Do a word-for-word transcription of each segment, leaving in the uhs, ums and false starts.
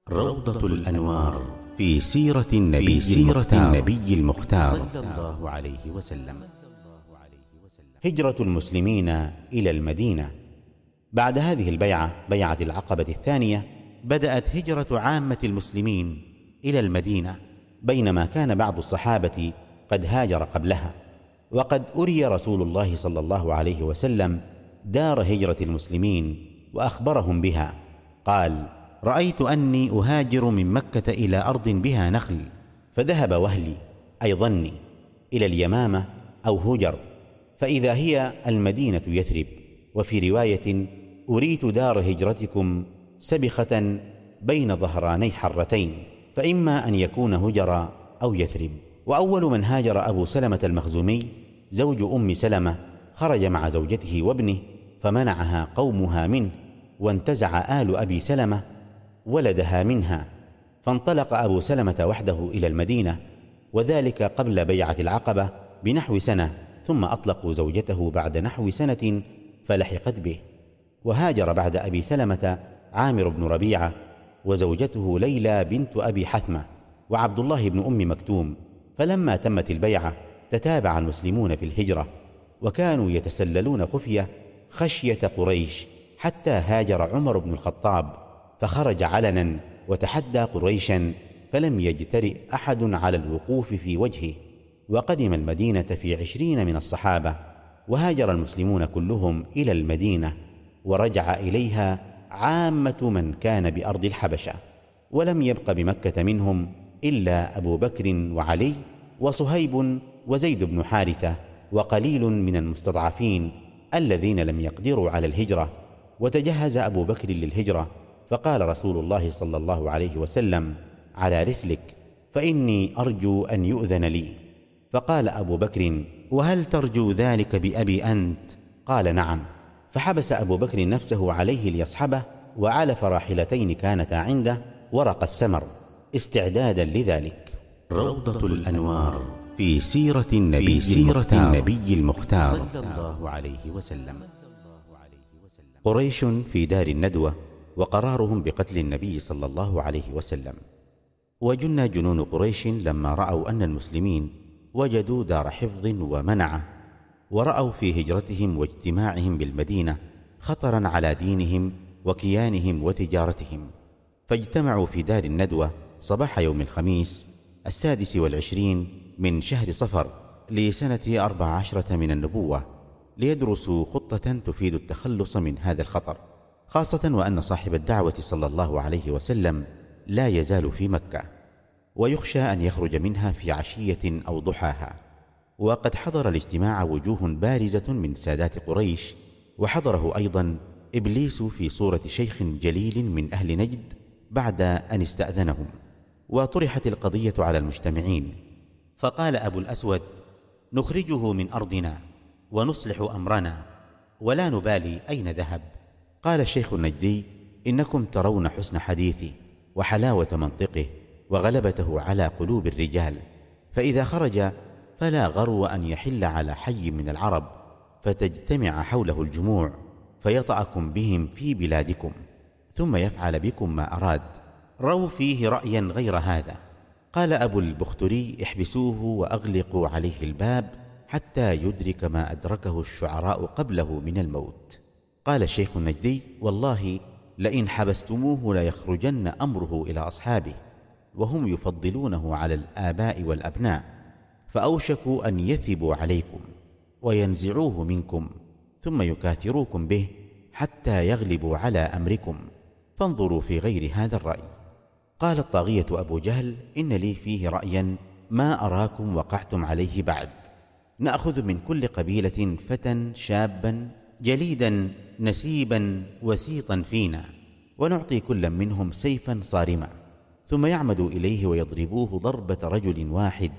روضة الأنوار في سيرة النبي, في سيرة النبي المختار صلى الله عليه وسلم. هجرة المسلمين إلى المدينة. بعد هذه البيعة، بيعة العقبة الثانية، بدأت هجرة عامة المسلمين إلى المدينة، بينما كان بعض الصحابة قد هاجر قبلها. وقد أري رسول الله صلى الله عليه وسلم دار هجرة المسلمين وأخبرهم بها. قال: رأيت أني أهاجر من مكة إلى أرض بها نخل، فذهب وهلي أي ظني إلى اليمامة أو هجر، فإذا هي المدينة يثرب. وفي رواية: أريت دار هجرتكم سبخة بين ظهراني حرتين، فإما أن يكون هجر أو يثرب. وأول من هاجر أبو سلمة المخزومي زوج أم سلمة، خرج مع زوجته وابنه، فمنعها قومها منه، وانتزع آل أبي سلمة ولدها منها، فانطلق أبو سلمة وحده إلى المدينة، وذلك قبل بيعة العقبة بنحو سنة، ثم أطلقوا زوجته بعد نحو سنة فلحقت به. وهاجر بعد أبي سلمة عامر بن ربيعة وزوجته ليلى بنت أبي حثمة وعبد الله بن أم مكتوم. فلما تمت البيعة تتابع المسلمون في الهجرة، وكانوا يتسللون خفية خشية قريش، حتى هاجر عمر بن الخطاب فخرج علنا وتحدى قريشا، فلم يجترئ أحد على الوقوف في وجهه. وقدم المدينة في عشرين من الصحابة. وهاجر المسلمون كلهم إلى المدينة، ورجع إليها عامة من كان بأرض الحبشة، ولم يبق بمكة منهم إلا أبو بكر وعلي وصهيب وزيد بن حارثة، وقليل من المستضعفين الذين لم يقدروا على الهجرة. وتجهز أبو بكر للهجرة، فقال رسول الله صلى الله عليه وسلم: على رسلك، فإني أرجو أن يؤذن لي. فقال أبو بكر: وهل ترجو ذلك بأبي أنت؟ قال: نعم. فحبس أبو بكر نفسه عليه ليصحبه، وعلف راحلتين كانتا عنده ورق السمر استعدادا لذلك. روضة الأنوار في سيرة النبي, في سيرة النبي المختار صلى الله عليه وسلم. قريش في دار الندوة، وقرارهم بقتل النبي صلى الله عليه وسلم. وجن جنون قريش لما رأوا أن المسلمين وجدوا دار حفظ ومنعة، ورأوا في هجرتهم واجتماعهم بالمدينة خطرا على دينهم وكيانهم وتجارتهم، فاجتمعوا في دار الندوة صباح يوم الخميس السادس والعشرين من شهر صفر لسنة أربع عشرة من النبوة، ليدرسوا خطة تفيد التخلص من هذا الخطر، خاصة وأن صاحب الدعوة صلى الله عليه وسلم لا يزال في مكة، ويخشى أن يخرج منها في عشية أو ضحاها. وقد حضر الاجتماع وجوه بارزة من سادات قريش، وحضره أيضا إبليس في صورة شيخ جليل من أهل نجد بعد أن استأذنهم. وطرحت القضية على المجتمعين، فقال أبو الأسود: نخرجه من أرضنا ونصلح أمرنا، ولا نبالي أين ذهب. قال الشيخ النجدي: إنكم ترون حسن حديثي وحلاوة منطقه وغلبته على قلوب الرجال، فإذا خرج فلا غرو أن يحل على حي من العرب فتجتمع حوله الجموع، فيطأكم بهم في بلادكم، ثم يفعل بكم ما أراد. روا فيه رأيا غير هذا. قال أبو البختري: احبسوه وأغلقوا عليه الباب حتى يدرك ما أدركه الشعراء قبله من الموت. قال الشيخ النجدي: والله لئن حبستموه ليخرجن أمره إلى أصحابه، وهم يفضلونه على الآباء والأبناء، فأوشكوا أن يثبوا عليكم وينزعوه منكم، ثم يكاثروكم به حتى يغلبوا على أمركم، فانظروا في غير هذا الرأي. قال الطاغية أبو جهل: إن لي فيه رأيا ما أراكم وقعتم عليه بعد. نأخذ من كل قبيلة فتى شابا جليدا نسيبا وسيطا فينا، ونعطي كل منهم سيفا صارما، ثم يعمدوا إليه ويضربوه ضربة رجل واحد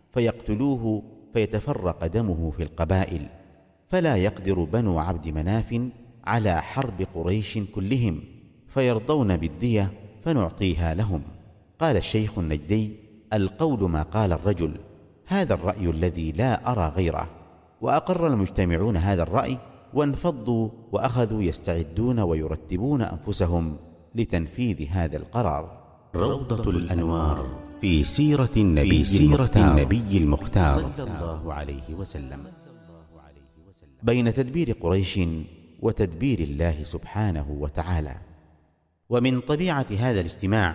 فيقتلوه، فيتفرق دمه في القبائل، فلا يقدر بنو عبد مناف على حرب قريش كلهم، فيرضون بالدية فنعطيها لهم. قال الشيخ النجدي: القول ما قال الرجل، هذا الرأي الذي لا أرى غيره. وأقر المجتمعون هذا الرأي، وانفضوا وأخذوا يستعدون ويرتبون أنفسهم لتنفيذ هذا القرار. روضة الأنوار في سيرة النبي, سيرة النبي المختار صلى الله عليه وسلم. بين تدبير قريش وتدبير الله سبحانه وتعالى. ومن طبيعة هذا الاجتماع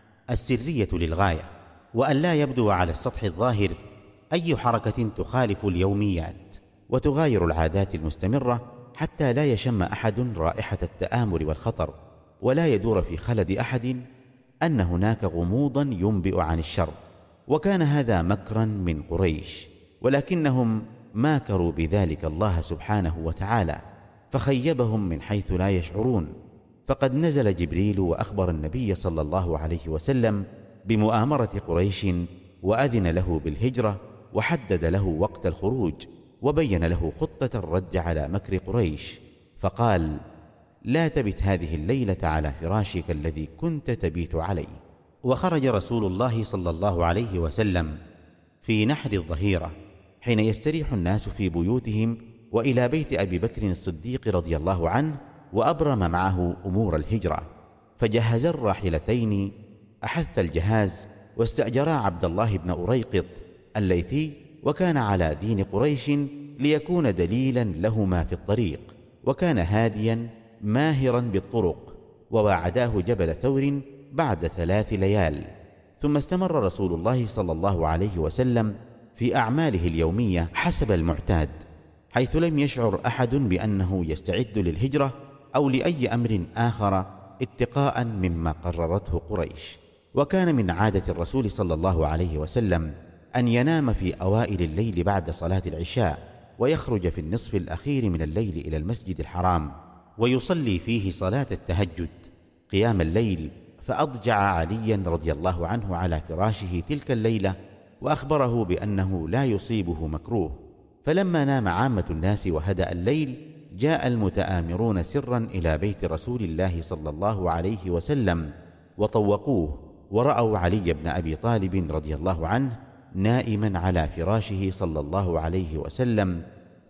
السرية للغاية، وأن لا يبدو على السطح الظاهر أي حركة تخالف اليوميات وتغاير العادات المستمرة، حتى لا يشم أحد رائحة التآمر والخطر، ولا يدور في خلد أحد أن هناك غموضا ينبئ عن الشر. وكان هذا مكرا من قريش، ولكنهم ماكروا بذلك الله سبحانه وتعالى فخيبهم من حيث لا يشعرون. فقد نزل جبريل وأخبر النبي صلى الله عليه وسلم بمؤامرة قريش، وأذن له بالهجرة، وحدد له وقت الخروج، وبين له خطة الرد على مكر قريش، فقال: لا تبت هذه الليلة على فراشك الذي كنت تبيت عليه. وخرج رسول الله صلى الله عليه وسلم في نحر الظهيرة حين يستريح الناس في بيوتهم، وإلى بيت أبي بكر الصديق رضي الله عنه، وأبرم معه أمور الهجرة، فجهز الراحلتين، أحث الجهاز، واستأجرا عبد الله بن أريقط الليثي، وكان على دين قريش ليكون دليلا لهما في الطريق، وكان هاديا ماهرا بالطرق، وواعداه جبل ثور بعد ثلاث ليال. ثم استمر رسول الله صلى الله عليه وسلم في أعماله اليومية حسب المعتاد، حيث لم يشعر أحد بأنه يستعد للهجرة أو لأي أمر آخر اتقاء مما قررته قريش. وكان من عادة الرسول صلى الله عليه وسلم أن ينام في أوائل الليل بعد صلاة العشاء، ويخرج في النصف الأخير من الليل إلى المسجد الحرام، ويصلي فيه صلاة التهجد قيام الليل. فأضجع عليا رضي الله عنه على فراشه تلك الليلة، وأخبره بأنه لا يصيبه مكروه. فلما نام عامة الناس وهدأ الليل، جاء المتآمرون سرا إلى بيت رسول الله صلى الله عليه وسلم وطوقوه، ورأوا علي بن أبي طالب رضي الله عنه نائما على فراشه صلى الله عليه وسلم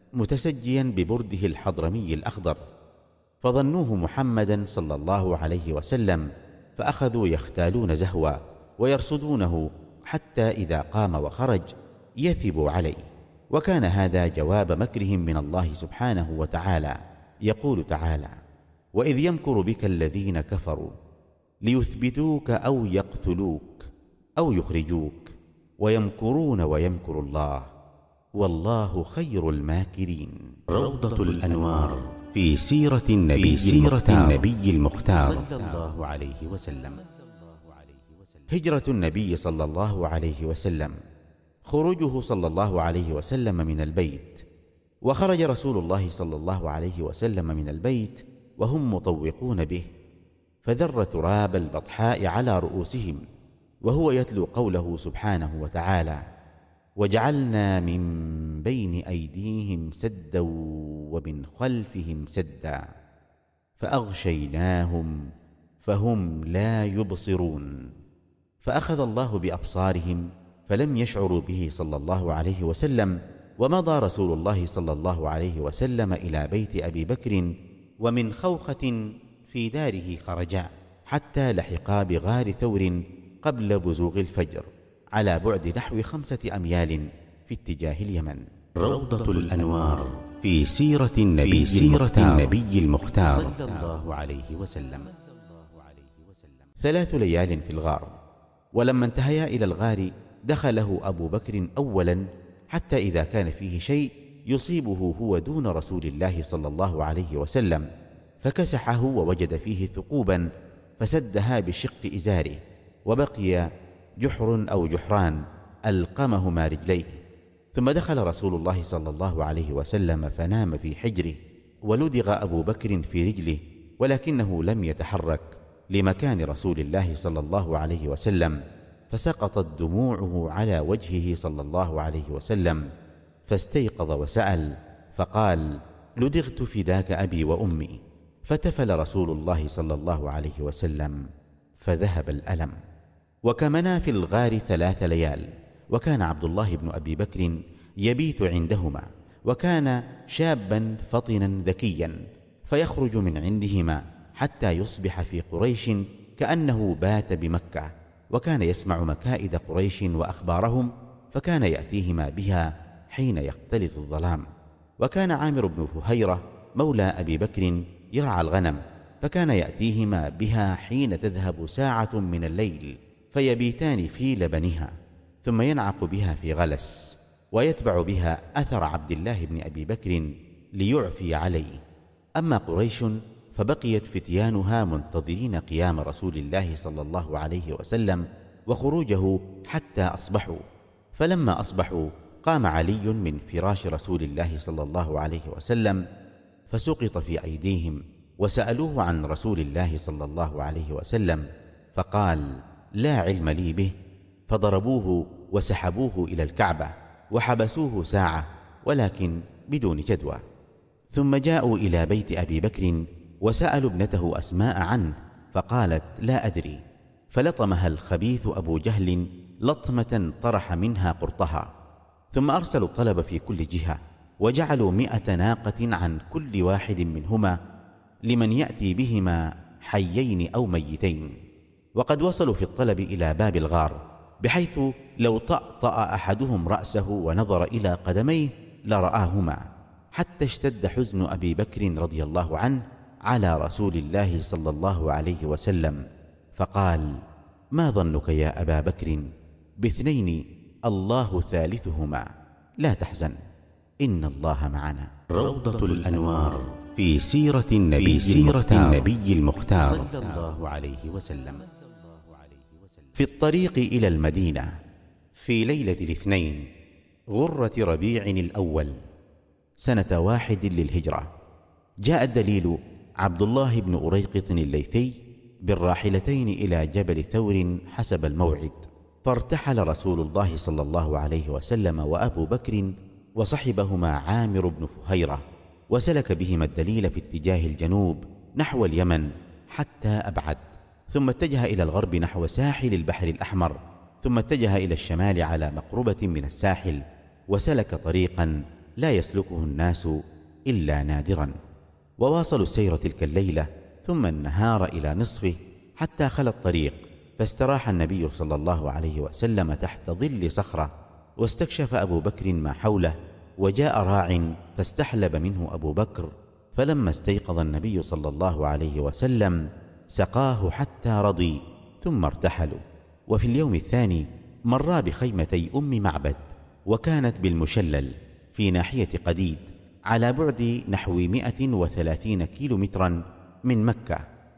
متسجيا ببرده الحضرمي الأخضر، فظنوه محمدا صلى الله عليه وسلم، فأخذوا يختالون زهوا ويرصدونه حتى إذا قام وخرج يثب عليه. وكان هذا جواب مكرهم من الله سبحانه وتعالى. يقول تعالى: وإذ يمكر بك الذين كفروا ليثبتوك أو يقتلوك أو يخرجوك ويمكرون ويمكر الله والله خير الماكرين. روضة الأنوار في سيرة النبي, سيرة النبي المختار صلى الله عليه وسلم. هجرة النبي صلى الله عليه وسلم. خروجه صلى الله عليه وسلم من البيت. وخرج رسول الله صلى الله عليه وسلم من البيت وهم مطوقون به، فذر تراب البطحاء على رؤوسهم، وهو يتلو قوله سبحانه وتعالى: وجعلنا من بين أيديهم سدا ومن خلفهم سدا فأغشيناهم فهم لا يبصرون. فأخذ الله بأبصارهم فلم يشعروا به صلى الله عليه وسلم. ومضى رسول الله صلى الله عليه وسلم إلى بيت أبي بكر، ومن خوخة في داره خرجا حتى لحقا بغار ثور قبل بزوغ الفجر، على بعد نحو خمسة أميال في اتجاه اليمن. روضة الأنوار في سيرة النبي, سيرة النبي المختار صلى الله عليه وسلم. ثلاث ليال في الغار. ولما انتهيا إلى الغار دخله أبو بكر أولا، حتى إذا كان فيه شيء يصيبه هو دون رسول الله صلى الله عليه وسلم، فكسحه ووجد فيه ثقوبا فسدها بشق إزاره، وبقي جحر أو جحران ألقمهما رجليه. ثم دخل رسول الله صلى الله عليه وسلم فنام في حجره، ولدغ أبو بكر في رجله، ولكنه لم يتحرك لمكان رسول الله صلى الله عليه وسلم، فسقطت دموعه على وجهه صلى الله عليه وسلم، فاستيقظ وسأل فقال: لدغت فداك أبي وأمي. فتفل رسول الله صلى الله عليه وسلم فذهب الألم. وكمنا في الغار ثلاث ليال. وكان عبد الله بن أبي بكر يبيت عندهما، وكان شابا فطنا ذكيا، فيخرج من عندهما حتى يصبح في قريش كأنه بات بمكة، وكان يسمع مكائد قريش وأخبارهم، فكان يأتيهما بها حين يختلط الظلام. وكان عامر بن فهيرة مولى أبي بكر يرعى الغنم، فكان يأتيهما بها حين تذهب ساعة من الليل، فيبيتان في لبنها، ثم ينعق بها في غلس، ويتبع بها أثر عبد الله بن أبي بكر ليعفي عليه. أما قريش فبقيت فتيانها منتظرين قيام رسول الله صلى الله عليه وسلم وخروجه حتى أصبحوا. فلما أصبحوا قام علي من فراش رسول الله صلى الله عليه وسلم، فسقط في أيديهم، وسألوه عن رسول الله صلى الله عليه وسلم، فقال: لا علم لي به. فضربوه وسحبوه إلى الكعبة وحبسوه ساعة، ولكن بدون جدوى. ثم جاءوا إلى بيت أبي بكر وسألوا ابنته أسماء عنه، فقالت: لا أدري. فلطمها الخبيث أبو جهل لطمة طرح منها قرطها. ثم أرسلوا الطلب في كل جهة، وجعلوا مئة ناقة عن كل واحد منهما لمن يأتي بهما حيين أو ميتين. وقد وصلوا في الطلب إلى باب الغار، بحيث لو طأطأ أحدهم رأسه ونظر إلى قدميه لرآهما، حتى اشتد حزن أبي بكر رضي الله عنه على رسول الله صلى الله عليه وسلم، فقال: ما ظنك يا أبا بكر باثنين الله ثالثهما، لا تحزن إن الله معنا. روضة الأنوار في سيرة النبي, سيرة النبي المختار صلى الله عليه وسلم. في الطريق إلى المدينة في ليلة الاثنين غرة ربيع الأول سنة واحد للهجرة، جاء الدليل عبد الله بن أريقط الليثي بالراحلتين إلى جبل ثور حسب الموعد، فارتحل رسول الله صلى الله عليه وسلم وأبو بكر وصحبهما عامر بن فهيرة، وسلك بهما الدليل في اتجاه الجنوب نحو اليمن حتى أبعد، ثم اتجه إلى الغرب نحو ساحل البحر الأحمر، ثم اتجه إلى الشمال على مقربة من الساحل، وسلك طريقا لا يسلكه الناس إلا نادرا. وواصلوا السير تلك الليلة ثم النهار إلى نصفه حتى خلى الطريق، فاستراح النبي صلى الله عليه وسلم تحت ظل صخرة، واستكشف أبو بكر ما حوله، وجاء راع فاستحلب منه أبو بكر، فلما استيقظ النبي صلى الله عليه وسلم سقاه حتى رضي، ثم ارتحلوا. وفي اليوم الثاني مرا بخيمتي أم معبد، وكانت بالمشلل في ناحية قديد على بعد نحو مئة وثلاثين كيلو مترا من مكة،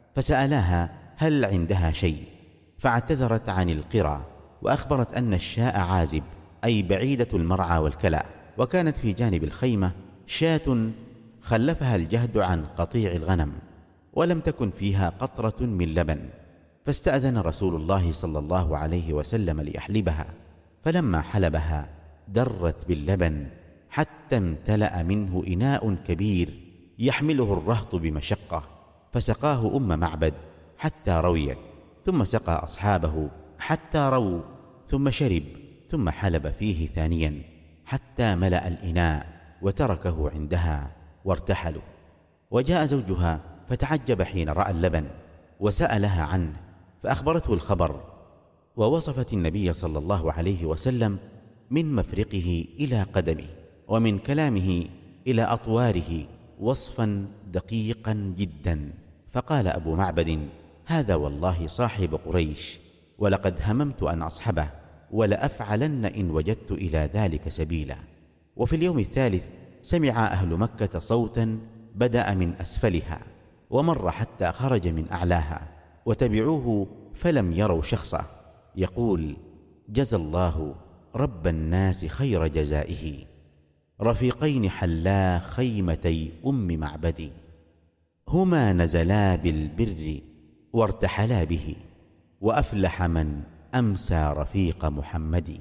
فسألاها هل عندها شيء، فاعتذرت عن القرى، وأخبرت أن الشاء عازب أي بعيدة المرعى والكلأ، وكانت في جانب الخيمة شاة خلفها الجهد عن قطيع الغنم، ولم تكن فيها قطرة من لبن، فاستأذن رسول الله صلى الله عليه وسلم ليحلبها، فلما حلبها درت باللبن حتى امتلأ منه إناء كبير يحمله الرهط بمشقة، فسقاه أم معبد حتى رويت، ثم سقى أصحابه حتى رووا، ثم شرب، ثم حلب فيه ثانيا حتى ملأ الإناء، وتركه عندها وارتحلوا. وجاء زوجها فتعجب حين رأى اللبن، وسألها عنه، فأخبرته الخبر، ووصفت النبي صلى الله عليه وسلم من مفرقه إلى قدمه، ومن كلامه إلى أطواره، وصفا دقيقا جدا. فقال أبو معبد: هذا والله صاحب قريش، ولقد هممت أن أصحبه، ولأفعلن إن وجدت إلى ذلك سبيلا. وفي اليوم الثالث سمع أهل مكة صوتا بدأ من أسفلها، ومر حتى خرج من أعلاها، وتبعوه فلم يروا شخصه، يقول: جزى الله رب الناس خير جزائه، رفيقين حلا خيمتي أم معبد، هما نزلا بالبر وارتحلا به، وأفلح من أمسى رفيق محمد.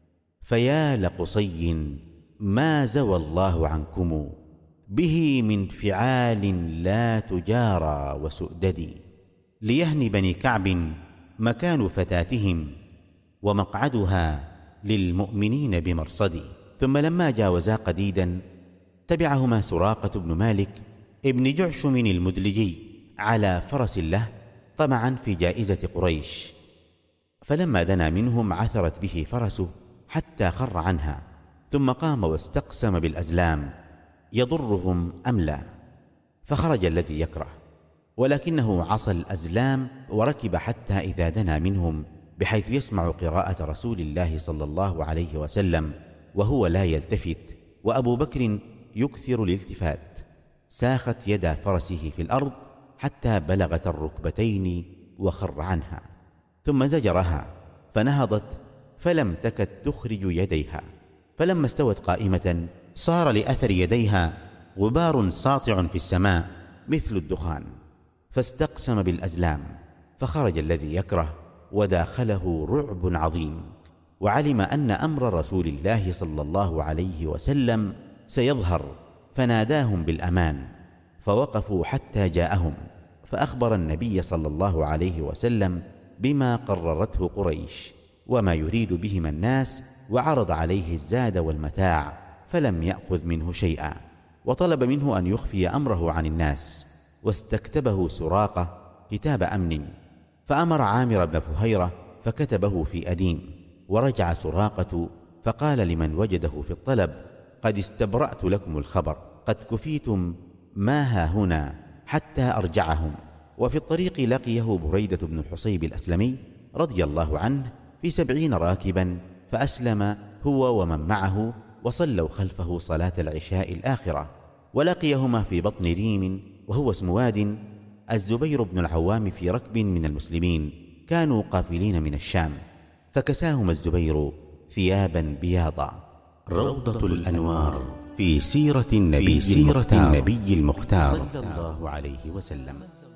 فيا لقصي ما زوى الله عنكم، به من فعال لا تجارى وسؤدد، ليهن بني كعب مكان فتاتهم، ومقعدها للمؤمنين بمرصد. ثم لما جاوزا قديدا تبعهما سراقة بن مالك ابن جعشم المدلجي على فرس له، طمعا في جائزة قريش، فلما دنا منهم عثرت به فرسه حتى خر عنها، ثم قام واستقسم بالأزلام يضرهم أم لا، فخرج الذي يكره، ولكنه عصى الأزلام وركب حتى إذا دنا منهم بحيث يسمع قراءة رسول الله صلى الله عليه وسلم وهو لا يلتفت وأبو بكر يكثر الالتفات، ساخت يد فرسه في الأرض حتى بلغت الركبتين وخر عنها، ثم زجرها فنهضت فلم تكد تخرج يديها، فلما استوت قائمة صار لأثر يديها غبار ساطع في السماء مثل الدخان، فاستقسم بالأزلام، فخرج الذي يكره وداخله رعب عظيم، وعلم أن أمر رسول الله صلى الله عليه وسلم سيظهر، فناداهم بالأمان، فوقفوا حتى جاءهم، فأخبر النبي صلى الله عليه وسلم بما قررته قريش وما يريد بهما الناس، وعرض عليه الزاد والمتاع فلم يأخذ منه شيئا، وطلب منه أن يخفي أمره عن الناس، واستكتبه سراقة كتاب أمن، فأمر عامر بن فهيرة فكتبه في أديم، ورجع سراقة فقال لمن وجده في الطلب: قد استبرأت لكم الخبر، قد كفيتم ما ها هنا حتى أرجعهم. وفي الطريق لقيه بريدة بن الحصيب الأسلمي رضي الله عنه في سبعين راكبا، فأسلم هو ومن معه وصلوا خلفه صلاة العشاء الآخرة، ولقيهما في بطن ريم وهو اسم واد الزبير بن العوام في ركب من المسلمين كانوا قافلين من الشام، فكساهما الزبير ثيابا بياضا. روضة الأنوار في سيرة النبي, في سيرة النبي المختار صلى الله عليه وسلم.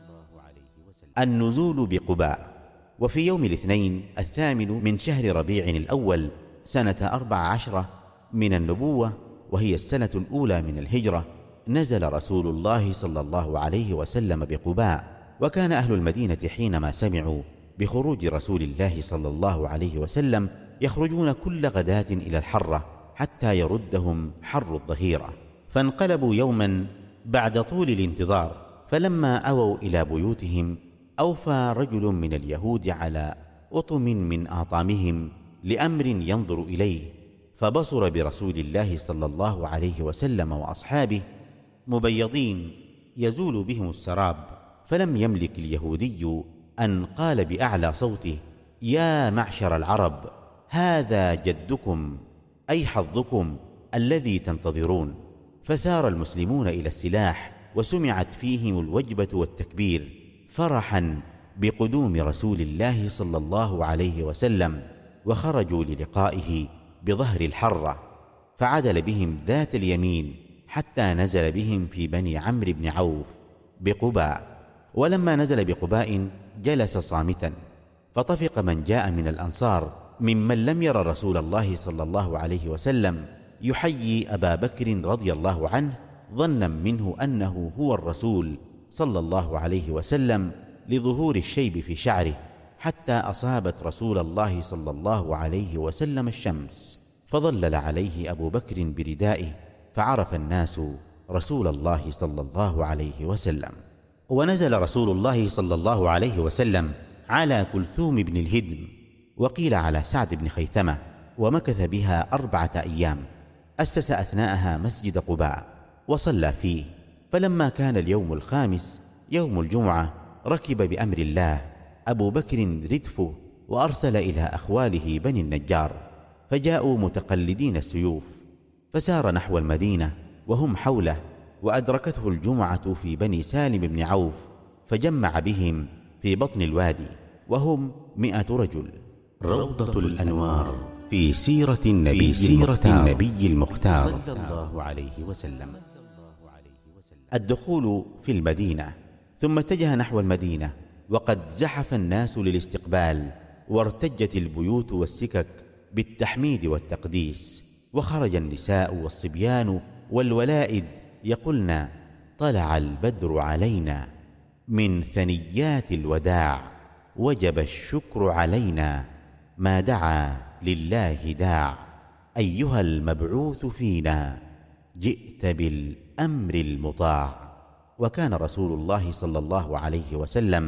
النزول بقباء. وفي يوم الاثنين الثامن من شهر ربيع الأول سنة أربع عشرة من النبوة، وهي السنة الأولى من الهجرة، نزل رسول الله صلى الله عليه وسلم بقباء. وكان أهل المدينة حينما سمعوا بخروج رسول الله صلى الله عليه وسلم يخرجون كل غداة إلى الحرة حتى يردهم حر الظهيرة، فانقلبوا يوما بعد طول الانتظار، فلما أووا إلى بيوتهم أوفى رجل من اليهود على أطم من آطامهم لأمر ينظر إليه، فبصر برسول الله صلى الله عليه وسلم وأصحابه مبيضين يزول بهم السراب، فلم يملك اليهودي أن قال بأعلى صوته: يا معشر العرب، هذا جدكم أي حظكم الذي تنتظرون. فثار المسلمون إلى السلاح، وسمعت فيهم الوجبة والتكبير فرحا بقدوم رسول الله صلى الله عليه وسلم، وخرجوا للقائه بظهر الحرة، فعدل بهم ذات اليمين حتى نزل بهم في بني عمرو بن عوف بقباء. ولما نزل بقباء جلس صامتا، فطفق من جاء من الأنصار ممن لم ير رسول الله صلى الله عليه وسلم يحيي أبا بكر رضي الله عنه، ظنا منه أنه هو الرسول صلى الله عليه وسلم لظهور الشيب في شعره، حتى أصابت رسول الله صلى الله عليه وسلم الشمس، فظلل عليه أبو بكر بردائه، فعرف الناس رسول الله صلى الله عليه وسلم. ونزل رسول الله صلى الله عليه وسلم على كلثوم بن الهدم، وقيل على سعد بن خيثمة، ومكث بها أربعة أيام. أسس أثناءها مسجد قباء وصلى فيه، فلما كان اليوم الخامس يوم الجمعة ركب بأمر الله أبو بكر ردفه، وأرسل إلى أخواله بني النجار، فجاءوا متقلدين السيوف، فسار نحو المدينة وهم حوله، وأدركته الجمعة في بني سالم بن عوف، فجمع بهم في بطن الوادي وهم مئة رجل. روضة الأنوار في سيرة النبي, في سيرة النبي المختار صلى الله عليه وسلم. الدخول في المدينة. ثم اتجه نحو المدينة، وقد زحف الناس للاستقبال، وارتجت البيوت والسكك بالتحميد والتقديس، وخرج النساء والصبيان والولائد يقولن: طلع البدر علينا من ثنيات الوداع، وجب الشكر علينا ما دعا لله داع، أيها المبعوث فينا جئت بالأمر المطاع. وكان رسول الله صلى الله عليه وسلم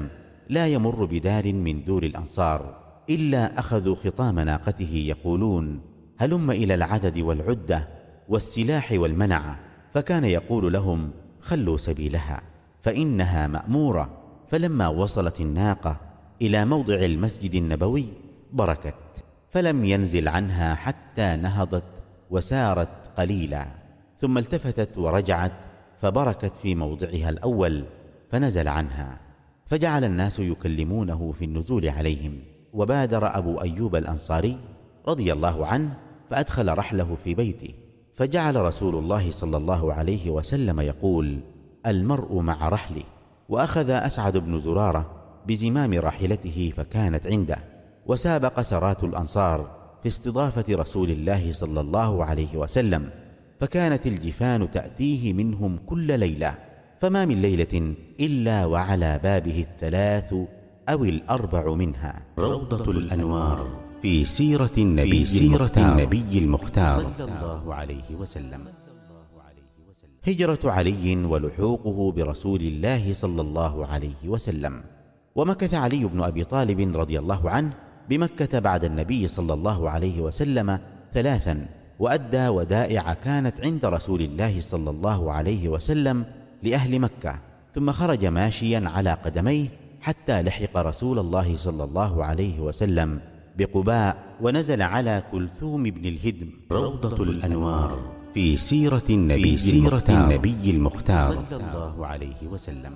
لا يمر بدار من دور الأنصار إلا أخذوا خطام ناقته يقولون: هلم إلى العدد والعدة والسلاح والمنعة. فكان يقول لهم: خلوا سبيلها فإنها مأمورة. فلما وصلت الناقة إلى موضع المسجد النبوي بركت، فلم ينزل عنها حتى نهضت وسارت قليلا، ثم التفتت ورجعت فبركت في موضعها الأول، فنزل عنها. فجعل الناس يكلمونه في النزول عليهم، وبادر أبو أيوب الأنصاري رضي الله عنه فأدخل رحله في بيته، فجعل رسول الله صلى الله عليه وسلم يقول: المرء مع رحله. وأخذ أسعد بن زرارة بزمام راحلته فكانت عنده، وسابق سرات الأنصار في استضافة رسول الله صلى الله عليه وسلم، فكانت الجفان تأتيه منهم كل ليلة، فما من ليلة إلا وعلى بابه الثلاث أو الأربع منها. روضة الأنوار في سيرة النبي, سيرة النبي المختار صلى الله عليه وسلم. هجرة علي ولحوقه برسول الله صلى الله عليه وسلم. ومكث علي بن أبي طالب رضي الله عنه بمكة بعد النبي صلى الله عليه وسلم ثلاثا، وأدى ودائع كانت عند رسول الله صلى الله عليه وسلم لأهل مكة، ثم خرج ماشيا على قدميه حتى لحق رسول الله صلى الله عليه وسلم بقباء، ونزل على كلثوم بن الهدم. روضة الأنوار في سيرة النبي, سيرة النبي المختار صلى الله عليه وسلم.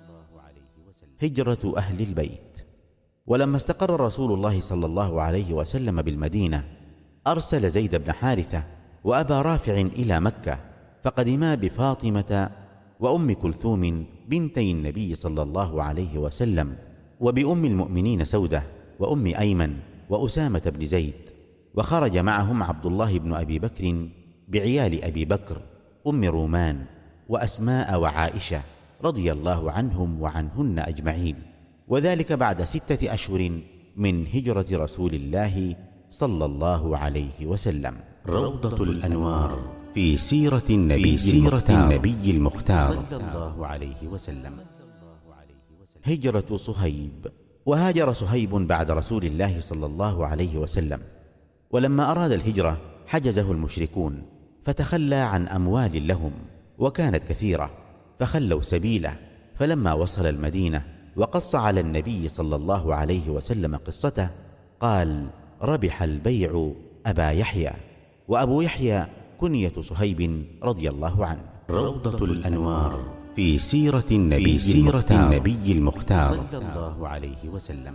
هجرة أهل البيت. ولما استقر رسول الله صلى الله عليه وسلم بالمدينة أرسل زيد بن حارثة وأبا رافع إلى مكة، فقدما بفاطمة وأم كلثوم بنتي النبي صلى الله عليه وسلم، وبأم المؤمنين سودة وأم أيمن وأسامة بن زيد، وخرج معهم عبد الله بن أبي بكر بعيال أبي بكر أم رومان وأسماء وعائشة رضي الله عنهم وعنهن أجمعين، وذلك بعد ستة أشهر من هجرة رسول الله صلى الله عليه وسلم. روضة الأنوار في سيرة النبي, سيرة النبي المختار صلى الله عليه وسلم. هجرة صهيب. وهاجر صهيب بعد رسول الله صلى الله عليه وسلم، ولما أراد الهجرة حجزه المشركون فتخلى عن أموال لهم وكانت كثيرة، فخلوا سبيله. فلما وصل المدينة وقص على النبي صلى الله عليه وسلم قصته قال: ربح البيع أبا يحيى. وأبو يحيى كنية صهيب رضي الله عنه. روضة الأنوار في سيرة النبي, سيرة النبي المختار صلى الله عليه وسلم.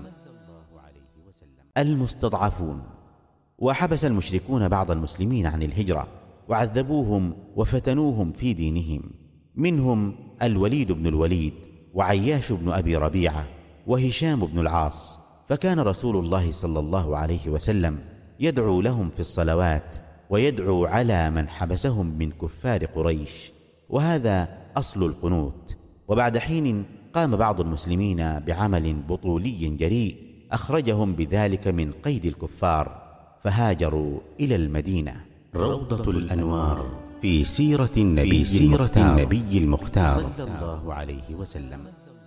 المستضعفون. وحبس المشركون بعض المسلمين عن الهجرة وعذبوهم وفتنوهم في دينهم، منهم الوليد بن الوليد وعياش بن أبي ربيعة وهشام بن العاص، فكان رسول الله صلى الله عليه وسلم يدعو لهم في الصلوات ويدعو على من حبسهم من كفار قريش، وهذا أصل القنوت. وبعد حين قام بعض المسلمين بعمل بطولي جريء أخرجهم بذلك من قيد الكفار، فهاجروا إلى المدينة. روضة الأنوار في سيرة النبي, سيرة النبي المختار صلى الله عليه وسلم.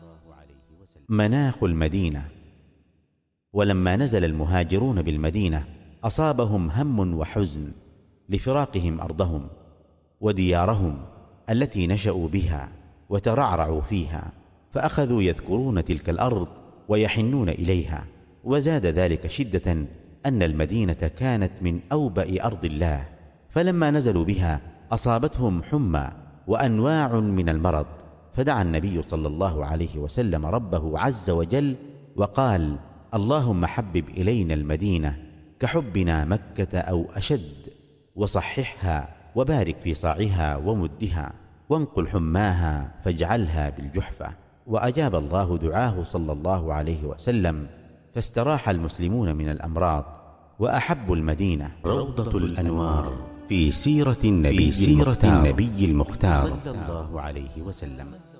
مناخ المدينة. ولما نزل المهاجرون بالمدينة أصابهم هم وحزن لفراقهم أرضهم وديارهم التي نشأوا بها وترعرعوا فيها، فأخذوا يذكرون تلك الأرض ويحنون إليها. وزاد ذلك شدة أن المدينة كانت من أوبئ أرض الله، فلما نزلوا بها أصابتهم حمى وأنواع من المرض، فدعا النبي صلى الله عليه وسلم ربه عز وجل وقال: اللهم حبب إلينا المدينة كحبنا مكة أو أشد، وصححها وبارك في صاعها ومدها، وانقل حماها فاجعلها بالجحفة. وأجاب الله دعاه صلى الله عليه وسلم، فاستراح المسلمون من الأمراض وأحبوا المدينة. روضة الأنوار في سيرة النبي, سيرة النبي المختار صلى الله عليه وسلم.